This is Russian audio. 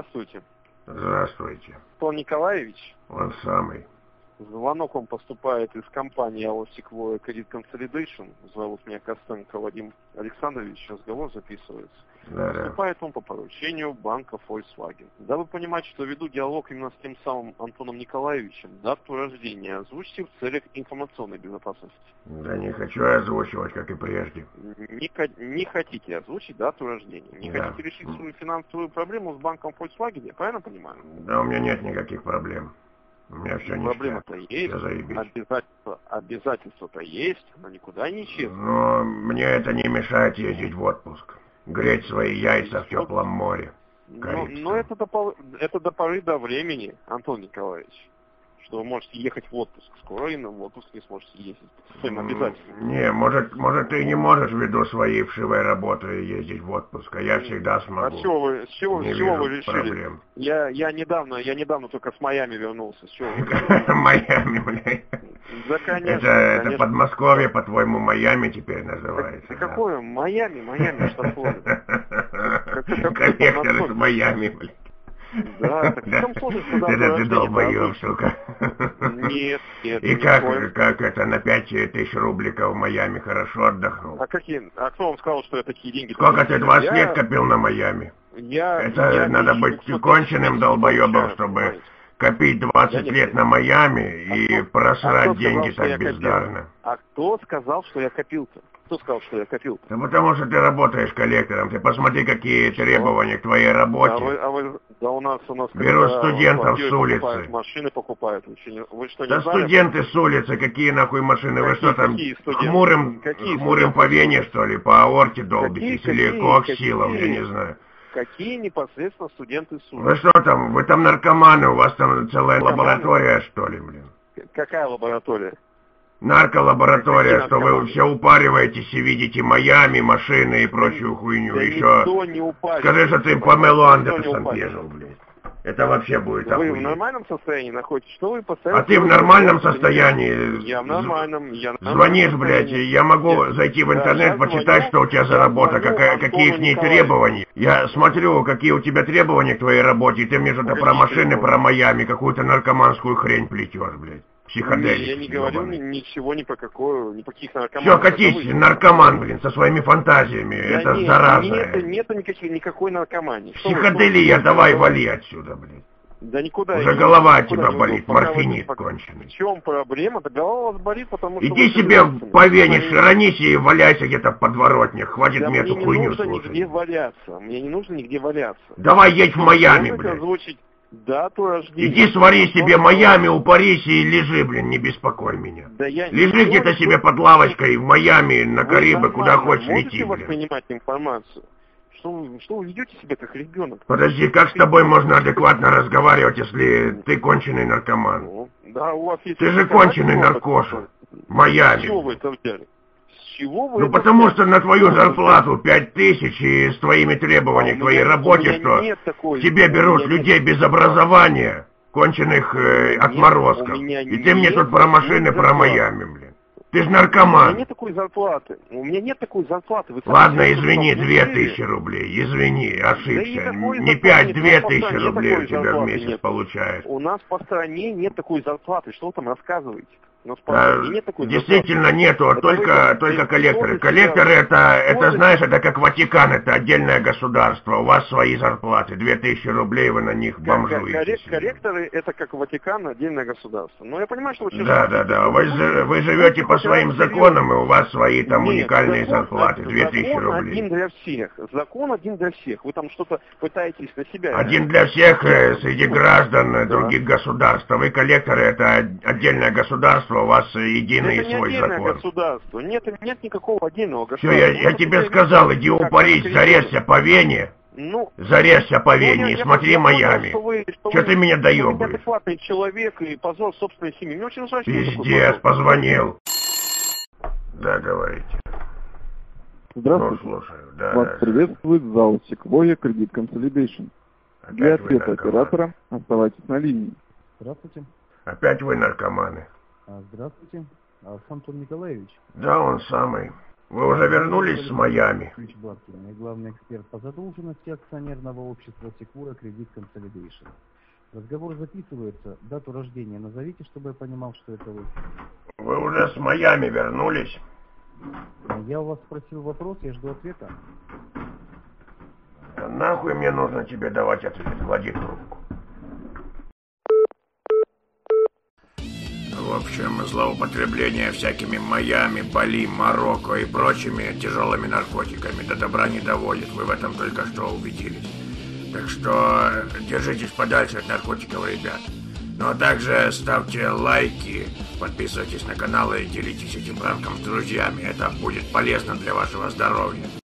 Здравствуйте. Здравствуйте. Антон Николаевич. Он самый. Звонок вам поступает из компании АО «Sequoia Credit Consolidation». Зовут меня Костенко Вадим Александрович, разговор записывается. Да. Поступает он по поручению банка Volkswagen. Дабы понимать, что веду диалог именно с тем самым Антоном Николаевичем, дату рождения озвучьте в целях информационной безопасности. Да не хочу озвучивать, как и прежде. Не хотите озвучить дату рождения? Не хотите решить свою финансовую проблему с банком Volkswagen, я правильно понимаю? Да у меня нет никаких проблем. У меня все ништяк. Проблема-то есть, обязательства-то есть, но никуда не исчезнут. Но мне это не мешает ездить в отпуск. Греть свои яйца в теплом море. Но это до поры до времени, Антон Николаевич. Что вы можете ехать в отпуск. Скоро и в отпуск не сможете ездить. Своим обязательством. Не, может ты не можешь ввиду своей вшивой работы ездить в отпуск, а я всегда смогу. А с чего вы решили? Проблем. Я недавно только с Майами вернулся. С чего вы? Майами, блядь. Да, конечно. Это Подмосковье, по-твоему, Майами теперь называется. Да какое? Майами, что Флорида. Коллекторы с Майами, блядь. Да, так в чем сложность туда? Ты долбоёб, сука. Нет. И как это на 5000 рубликов в Майами хорошо отдохнул? А кто вам сказал, что я такие деньги... Сколько ты 20 лет копил на Майами? Это надо быть конченным долбоебом, чтобы копить 20 лет на Майами и просрать деньги так бездарно. А кто сказал, что я копил-то? Кто сказал, что я копил? Да потому что ты работаешь коллектором. Ты посмотри, какие требования к твоей работе. Да у нас берут студентов с улицы. Машины покупают. Вы что, не да знали? Студенты с улицы, какие нахуй машины? Вы что там, хмурым по вене, что ли? По аорте долбитесь? Или коаксилом, я не знаю. Какие непосредственно студенты с улицы? Вы что там? Вы там наркоманы? У вас там целая лаборатория, что ли, блин? Какая лаборатория? Нарколаборатория, что вы все упариваетесь и видите Майами, машины и прочую хуйню. Да еще не скажи, что ты Памелу Андерсон бежал, блядь. Это вообще будет Вы охуеть. в нормальном состоянии находитесь? Что вы постоянно... А ты в нормальном состоянии? Я в нормальном. Звонишь, блядь, я могу зайти в интернет, почитать, что у тебя за работа, какие их требования. Я смотрю, какие у тебя требования к твоей работе, и ты мне что-то про машины, про Майами, какую-то наркоманскую хрень плетешь, блядь. Психоделики. Я не говорю ничего ни про каких наркоманов. Все, катись, наркоман, блин, со своими фантазиями. Это зараза. Нету никакой наркомании. Психоделия, давай вали отсюда, блин. Да никуда. Уже голова от тебя болит, морфинит конченый. В чем проблема? Да голова у вас болит, потому что... Иди себе по вене, широнись и валяйся где-то в подворотнях. Хватит мне эту хуйню слушать. Мне не нужно нигде валяться. Давай едь в Майами, блин. Дату рождения. Иди свари себе Майами, упарись и лежи, блин, не беспокой меня. Да лежи где-то себе под лавочкой в Майами, на Карибы, куда хочешь лети, блин. Можете воспринимать информацию? Что вы ведете себя как ребенок? Подожди, как с тобой можно адекватно разговаривать, если ты конченый наркоман? Да, у вас есть... Ты же конченый наркоша. Майами. С чего вы это взяли? Ну потому что на твою зарплату 5000 и с твоими требованиями к твоей работе, что тебе берут людей без образования, конченых отморозков. И ты мне тут про машины, про Майами, блин. Ты ж наркоман. У меня нет такой зарплаты. Ладно, извини, 2000 рублей. Извини, ошибся. Не 5, 2000 рублей у тебя в месяц получается. У нас по стране нет такой зарплаты. Что вы там рассказываете? Действительно нету, только коллекторы. Коллекторы это, знаешь, это как Ватикан, это отдельное государство. У вас свои зарплаты, 2000 рублей, вы на них бомжуете. Коллекторы это как Ватикан, отдельное государство. Но я понимаю, что вы... Да, вы живете по своим законам, и у вас свои там уникальные зарплаты, 2000 рублей. Один для всех. Закон один для всех. Вы там что-то пытаетесь на себя... Один для всех среди граждан других государств. Вы коллекторы, это отдельное государство. У вас единый свой закон. Государство. Нет никакого отдельного государства. Все, я тебе сказал, иди упарись, зарезься по вене. Зарезься по вене и смотри Майами. Что ты меня доебываешь? Вы неадекватный человек и позор собственной семьи. Мне очень жаль, пиздец, позвонил. Да, говорите. Здравствуйте. Слушаю. Да, Вас приветствует зал Sequoia Credit Consolidation. Для ответа оператора оставайтесь на линии. Здравствуйте. Опять вы наркоманы. Здравствуйте. Антон Николаевич. Да, он самый. Вы уже вернулись с Майами? Главный эксперт по задолженности акционерного общества Sequoia Credit Consolidation. Разговор записывается. Дату рождения назовите, чтобы я понимал, что это вы. Вы уже с Майами вернулись? Я у вас спросил вопрос, я жду ответа. Да нахуй мне нужно тебе давать ответ? Клади трубку. В общем, злоупотребление всякими Майами, Бали, Марокко и прочими тяжелыми наркотиками до добра не доводит. Вы в этом только что убедились. Так что держитесь подальше от наркотиков, ребят. Ну а также ставьте лайки, подписывайтесь на канал и делитесь этим пранком с друзьями. Это будет полезно для вашего здоровья.